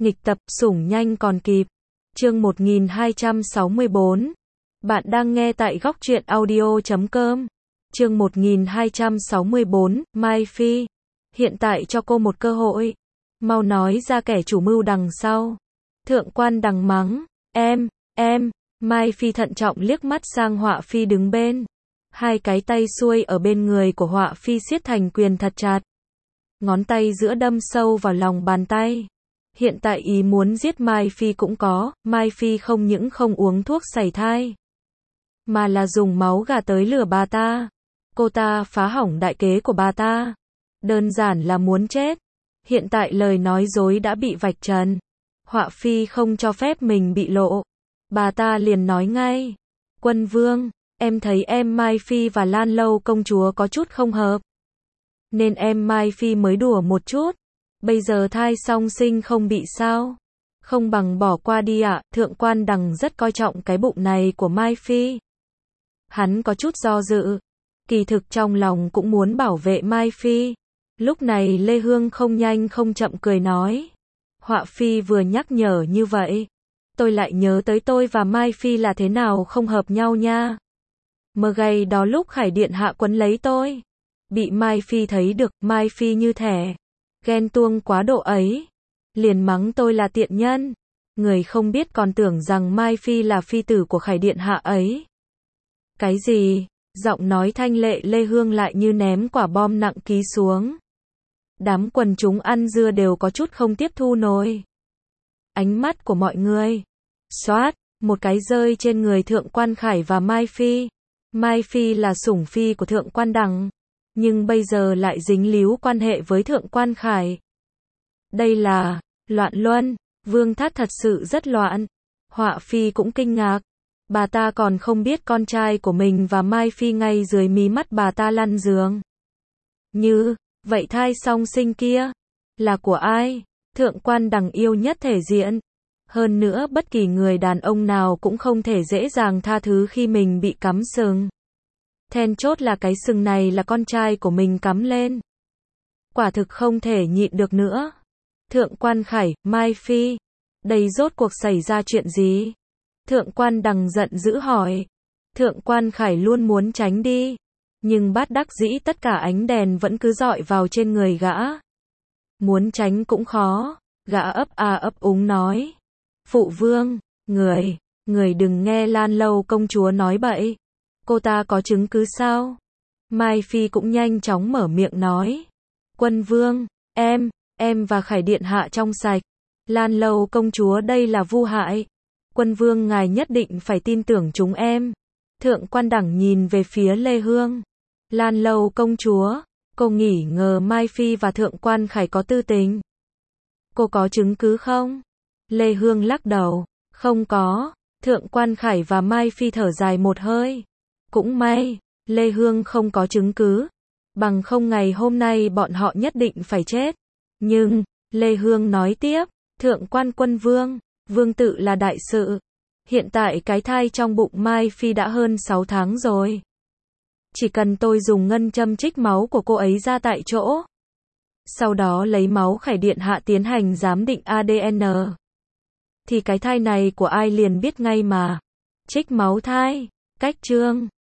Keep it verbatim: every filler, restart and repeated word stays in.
Nghịch tập, sủng nhanh còn kịp. Chương một nghìn hai trăm sáu mươi bốn. Bạn đang nghe tại góc truyện audio chấm com. Chương một nghìn hai trăm sáu mươi bốn, Mai Phi. Hiện tại cho cô một cơ hội. Mau nói ra kẻ chủ mưu đằng sau. Thượng quan Đằng mắng. Em, em. Mai Phi thận trọng liếc mắt sang Họa Phi đứng bên. Hai cái tay xuôi ở bên người của Họa Phi siết thành quyền thật chặt. Ngón tay giữa đâm sâu vào lòng bàn tay. Hiện tại ý muốn giết Mai Phi cũng có, Mai Phi không những không uống thuốc sảy thai, mà là dùng máu gà tới lừa bà ta. Cô ta phá hỏng đại kế của bà ta. Đơn giản là muốn chết. Hiện tại lời nói dối đã bị vạch trần. Họa Phi không cho phép mình bị lộ. Bà ta liền nói ngay. Quân Vương, em thấy em Mai Phi và Lan Lâu công chúa có chút không hợp. Nên em Mai Phi mới đùa một chút. Bây giờ thai song sinh không bị sao? Không bằng bỏ qua đi ạ. Thượng quan Đằng rất coi trọng cái bụng này của Mai Phi. Hắn có chút do dự. Kỳ thực trong lòng cũng muốn bảo vệ Mai Phi. Lúc này Lê Hương không nhanh không chậm cười nói. Họa Phi vừa nhắc nhở như vậy, tôi lại nhớ tới tôi và Mai Phi là thế nào không hợp nhau nha. Mơ gay đó lúc Khải Điện hạ quấn lấy tôi. Bị Mai Phi thấy được, Mai Phi như thể ghen tuông quá độ ấy. Liền mắng tôi là tiện nhân. Người không biết còn tưởng rằng Mai Phi là phi tử của Khải Điện hạ ấy. Cái gì? Giọng nói thanh lệ Lê Hương lại như ném quả bom nặng ký xuống. Đám quần chúng ăn dưa đều có chút không tiếp thu nổi. Ánh mắt của mọi người xoát, một cái rơi trên người Thượng quan Khải và Mai Phi. Mai Phi là sủng phi của Thượng quan Đằng, nhưng bây giờ lại dính líu quan hệ với Thượng quan Khải. Đây là loạn luân. Vương Thát thật sự rất loạn. Họa Phi cũng kinh ngạc. Bà ta còn không biết con trai của mình và Mai Phi ngay dưới mí mắt bà ta lăn giường. Như vậy thai song sinh kia là của ai? Thượng quan Đằng yêu nhất thể diện. Hơn nữa bất kỳ người đàn ông nào cũng không thể dễ dàng tha thứ khi mình bị cắm sừng. Then chốt là cái sừng này là con trai của mình cắm lên. Quả thực không thể nhịn được nữa. Thượng quan Khải, Mai Phi, đây rốt cuộc xảy ra chuyện gì? Thượng quan Đằng giận dữ hỏi. Thượng quan Khải luôn muốn tránh đi, nhưng bát đắc dĩ tất cả ánh đèn vẫn cứ dọi vào trên người gã. Muốn tránh cũng khó. Gã ấp a ấp úng nói. Phụ vương, người, người đừng nghe Lan Lâu công chúa nói bậy. Cô ta có chứng cứ sao? Mai Phi cũng nhanh chóng mở miệng nói. Quân Vương, em, em và Khải Điện hạ trong sạch. Lan Lâu công chúa đây là vu hại. Quân Vương ngài nhất định phải tin tưởng chúng em. Thượng quan Đằng nhìn về phía Lê Hương. Lan Lâu công chúa, cô nghỉ ngờ Mai Phi và Thượng quan Khải có tư tình. Cô có chứng cứ không? Lê Hương lắc đầu. Không có. Thượng quan Khải và Mai Phi thở dài một hơi. Cũng may, Lê Hương không có chứng cứ. Bằng không ngày hôm nay bọn họ nhất định phải chết. Nhưng, Lê Hương nói tiếp, Thượng quan Quân Vương, vương tự là đại sự. Hiện tại cái thai trong bụng Mai Phi đã hơn sáu tháng rồi. Chỉ cần tôi dùng ngân châm trích máu của cô ấy ra tại chỗ. Sau đó lấy máu Khải Điện hạ tiến hành giám định a đê en. Thì cái thai này của ai liền biết ngay mà. Trích máu thai. Cách chương.